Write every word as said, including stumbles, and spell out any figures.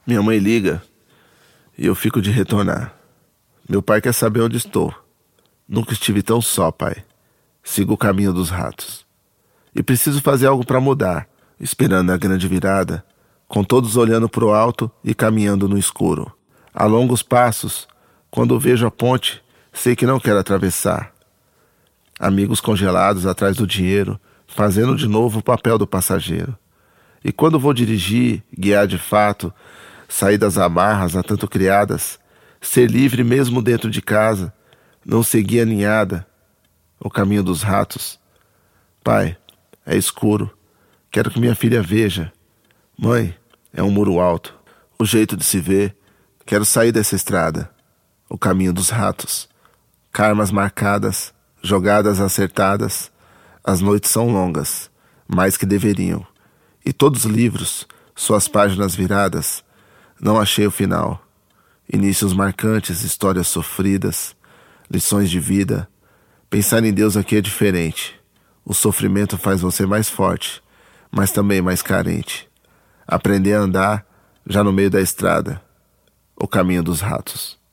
Minha mãe liga e eu fico de retornar. Meu pai quer saber onde estou. Nunca estive tão só, pai. Sigo o caminho dos ratos. E preciso fazer algo para mudar, esperando a grande virada, com todos olhando para o alto e caminhando no escuro. Alongo os passos. Quando vejo a ponte, sei que não quero atravessar. Amigos congelados atrás do dinheiro, fazendo de novo o papel do passageiro. E quando vou dirigir, guiar de fato, sair das amarras a tanto criadas, ser livre mesmo dentro de casa, não seguir a ninhada, o caminho dos ratos. Pai, é escuro, quero que minha filha veja. Mãe, é um muro alto, o jeito de se ver, quero sair dessa estrada, o caminho dos ratos. Karmas marcadas, jogadas acertadas, as noites são longas, mais que deveriam. E todos os livros, suas páginas viradas, não achei o final. Inícios marcantes, histórias sofridas, lições de vida. Pensar em Deus aqui é diferente. O sofrimento faz você mais forte, mas também mais carente. Aprender a andar já no meio da estrada, o caminho dos ratos.